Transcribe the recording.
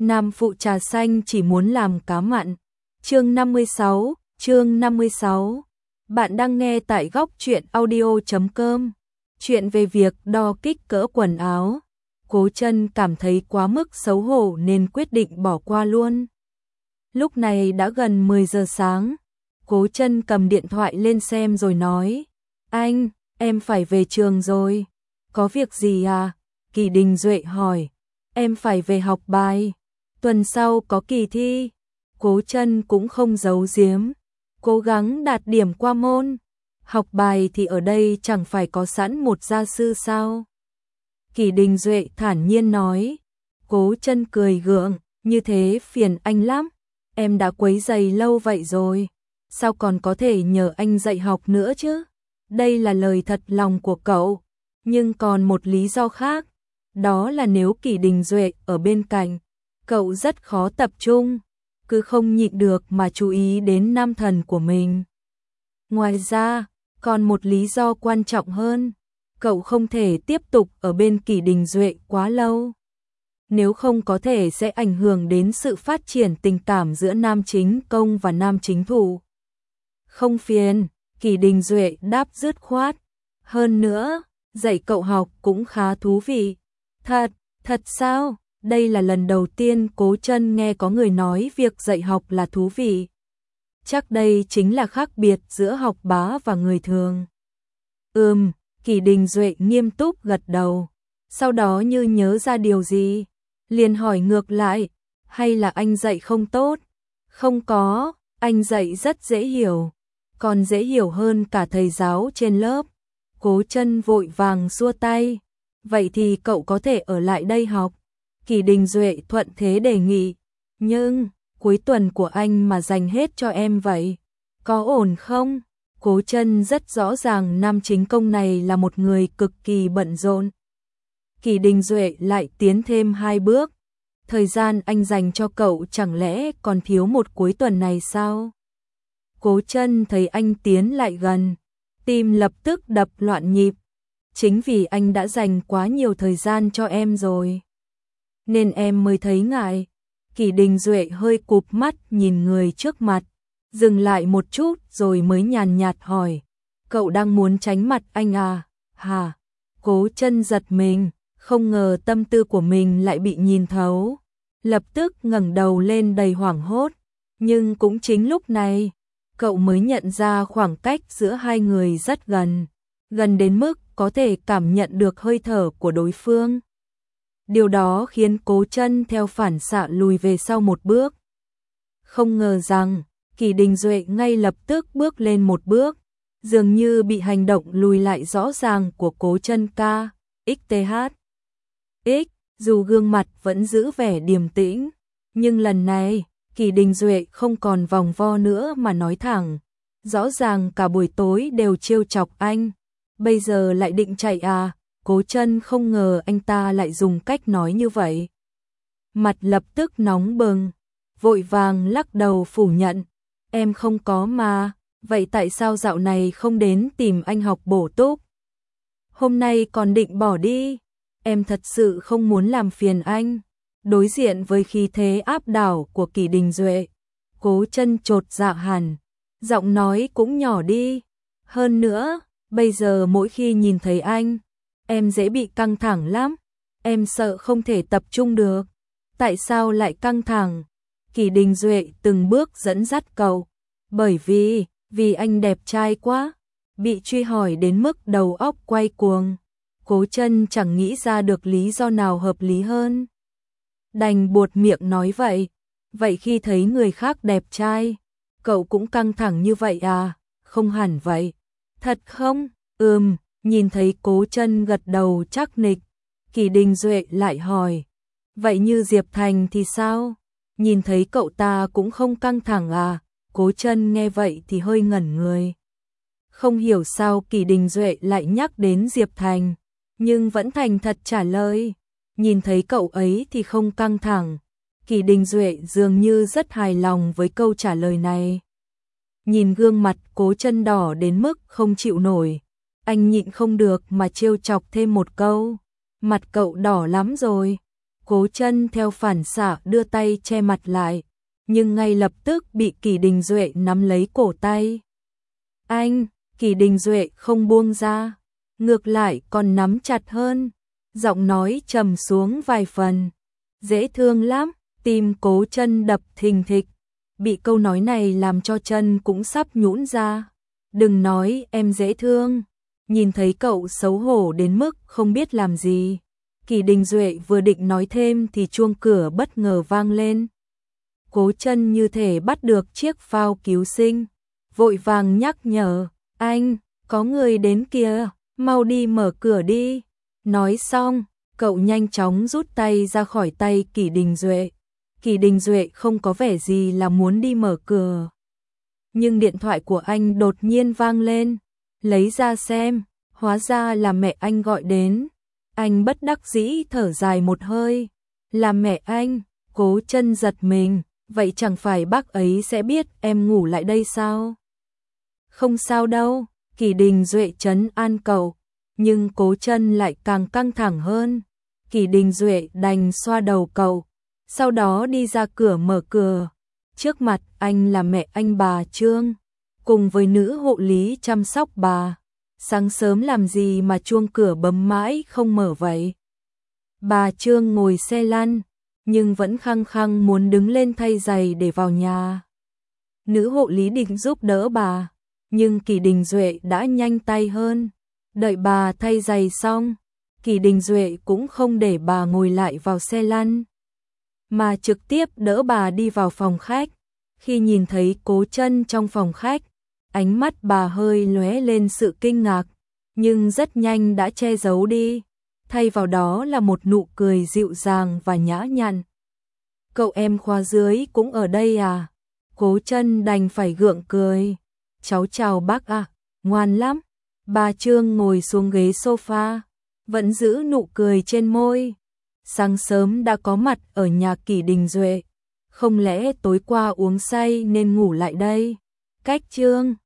Nam phụ trà xanh chỉ muốn làm cá mặn. Chương 56. Bạn đang nghe tại góc truyện audio.com. Chuyện về việc đo kích cỡ quần áo. Cố Chân cảm thấy quá mức xấu hổ nên quyết định bỏ qua luôn. Lúc này đã gần 10 giờ sáng. Cố Chân cầm điện thoại lên xem rồi nói: "Anh, em phải về trường rồi." "Có việc gì à?" Kỳ Đình Duệ hỏi. "Em phải về học bài. Tuần sau có kỳ thi." Cố Chân cũng không giấu giếm, cố gắng đạt điểm qua môn. Học bài thì ở đây chẳng phải có sẵn một gia sư sao? Kỳ Đình Duệ thản nhiên nói. Cố Chân cười gượng, như thế phiền anh lắm. Em đã quấy rầy lâu vậy rồi, sao còn có thể nhờ anh dạy học nữa chứ? Đây là lời thật lòng của cậu, nhưng còn một lý do khác, đó là nếu Kỳ Đình Duệ ở bên cạnh, cậu rất khó tập trung, cứ không nhịn được mà chú ý đến nam thần của mình. Ngoài ra, còn một lý do quan trọng hơn, cậu không thể tiếp tục ở bên Kỳ Đình Duệ quá lâu. Nếu không có thể sẽ ảnh hưởng đến sự phát triển tình cảm giữa nam chính công và nam chính thủ. Không phiền, Kỳ Đình Duệ đáp dứt khoát. Hơn nữa, dạy cậu học cũng khá thú vị. Thật sao? Đây là lần đầu tiên Cố Chân nghe có người nói việc dạy học là thú vị. Chắc đây chính là khác biệt giữa học bá và người thường. Kỳ Đình Duệ nghiêm túc gật đầu. Sau đó như nhớ ra điều gì, liền hỏi ngược lại, hay là anh dạy không tốt? Không có, anh dạy rất dễ hiểu, còn dễ hiểu hơn cả thầy giáo trên lớp. Cố Chân vội vàng xua tay. Vậy thì cậu có thể ở lại đây học. Kỳ Đình Duệ thuận thế đề nghị. Nhưng, cuối tuần của anh mà dành hết cho em vậy, có ổn không? Cố Chân rất rõ ràng nam chính công này là một người cực kỳ bận rộn. Kỳ Đình Duệ lại tiến thêm 2 bước. Thời gian anh dành cho cậu chẳng lẽ còn thiếu một cuối tuần này sao? Cố Chân thấy anh tiến lại gần, tim lập tức đập loạn nhịp. Chính vì anh đã dành quá nhiều thời gian cho em rồi, nên em mới thấy ngại. Kỳ Đình Duệ hơi cụp mắt nhìn người trước mặt, dừng lại một chút rồi mới nhàn nhạt hỏi, cậu đang muốn tránh mặt anh à? Hả? Cố Chân giật mình, không ngờ tâm tư của mình lại bị nhìn thấu, lập tức ngẩng đầu lên đầy hoảng hốt. Nhưng cũng chính lúc này, cậu mới nhận ra khoảng cách giữa hai người rất gần, gần đến mức có thể cảm nhận được hơi thở của đối phương. Điều đó khiến Cố Chân theo phản xạ lùi về sau một bước. Không ngờ rằng, Kỳ Đình Duệ ngay lập tức bước lên một bước, dường như bị hành động lùi lại rõ ràng của Cố Chân dù gương mặt vẫn giữ vẻ điềm tĩnh, nhưng lần này, Kỳ Đình Duệ không còn vòng vo nữa mà nói thẳng, rõ ràng cả buổi tối đều trêu chọc anh, bây giờ lại định chạy à? Cố Chân không ngờ anh ta lại dùng cách nói như vậy. Mặt lập tức nóng bừng, vội vàng lắc đầu phủ nhận, em không có mà, vậy tại sao dạo này không đến tìm anh học bổ túc? Hôm nay còn định bỏ đi, em thật sự không muốn làm phiền anh. Đối diện với khí thế áp đảo của Kỳ Đình Duệ, Cố Chân chột dạ hẳn, giọng nói cũng nhỏ đi. Hơn nữa, bây giờ mỗi khi nhìn thấy anh, em dễ bị căng thẳng lắm, em sợ không thể tập trung được. Tại sao lại căng thẳng? Kỳ Đình Duệ từng bước dẫn dắt cậu. Bởi vì anh đẹp trai quá. Bị truy hỏi đến mức đầu óc quay cuồng, Cố Chân chẳng nghĩ ra được lý do nào hợp lý hơn, đành buột miệng nói vậy. Vậy khi thấy người khác đẹp trai, cậu cũng căng thẳng như vậy à? Không hẳn vậy. Thật không? Nhìn thấy Cố Chân gật đầu chắc nịch, Kỳ Đình Duệ lại hỏi, vậy như Diệp Thành thì sao? Nhìn thấy cậu ta cũng không căng thẳng à? Cố Chân nghe vậy thì hơi ngẩn người. Không hiểu sao Kỳ Đình Duệ lại nhắc đến Diệp Thành, nhưng vẫn thành thật trả lời, nhìn thấy cậu ấy thì không căng thẳng. Kỳ Đình Duệ dường như rất hài lòng với câu trả lời này. Nhìn gương mặt Cố Chân đỏ đến mức không chịu nổi, anh nhịn không được mà trêu chọc thêm một câu, mặt cậu đỏ lắm rồi. Cố Chân theo phản xạ đưa tay che mặt lại, nhưng ngay lập tức bị Kỷ Đình Duệ nắm lấy cổ tay. Anh, Kỷ Đình Duệ không buông ra, ngược lại còn nắm chặt hơn, giọng nói trầm xuống vài phần. Dễ thương lắm, tim Cố Chân đập thình thịch, bị câu nói này làm cho chân cũng sắp nhũn ra. Đừng nói em dễ thương, nhìn thấy cậu xấu hổ đến mức không biết làm gì. Kỷ Đình Duệ vừa định nói thêm thì chuông cửa bất ngờ vang lên. Cố Chân như thể bắt được chiếc phao cứu sinh, vội vàng nhắc nhở, anh, có người đến kìa, mau đi mở cửa đi. Nói xong, cậu nhanh chóng rút tay ra khỏi tay Kỷ Đình Duệ. Kỷ Đình Duệ không có vẻ gì là muốn đi mở cửa. Nhưng điện thoại của anh đột nhiên vang lên, lấy ra xem, hóa ra là mẹ anh gọi đến. Anh bất đắc dĩ thở dài một hơi, là mẹ anh. Cố Chân giật mình, vậy chẳng phải bác ấy sẽ biết em ngủ lại đây sao? Không sao đâu, Kỷ Đình Duệ trấn an cậu, nhưng Cố Chân lại càng căng thẳng hơn. Kỷ Đình Duệ đành xoa đầu cậu, sau đó đi ra cửa mở cửa. Trước mặt anh là mẹ anh bà Trương, cùng với nữ hộ lý chăm sóc bà. Sáng sớm làm gì mà chuông cửa bấm mãi không mở vậy? Bà Trương ngồi xe lăn, nhưng vẫn khăng khăng muốn đứng lên thay giày để vào nhà. Nữ hộ lý định giúp đỡ bà, nhưng Kỷ Đình Duệ đã nhanh tay hơn. Đợi bà thay giày xong, Kỷ Đình Duệ cũng không để bà ngồi lại vào xe lăn, mà trực tiếp đỡ bà đi vào phòng khách. Khi nhìn thấy Cố Chân trong phòng khách, ánh mắt bà hơi lóe lên sự kinh ngạc, nhưng rất nhanh đã che giấu đi, thay vào đó là một nụ cười dịu dàng và nhã nhặn. Cậu em khóa dưới cũng ở đây à? Cố Chân đành phải gượng cười. Cháu chào bác ạ, ngoan lắm. Bà Trương ngồi xuống ghế sofa, vẫn giữ nụ cười trên môi. Sáng sớm đã có mặt ở nhà Kỷ Đình Duệ, không lẽ tối qua uống say nên ngủ lại đây? Cách Trương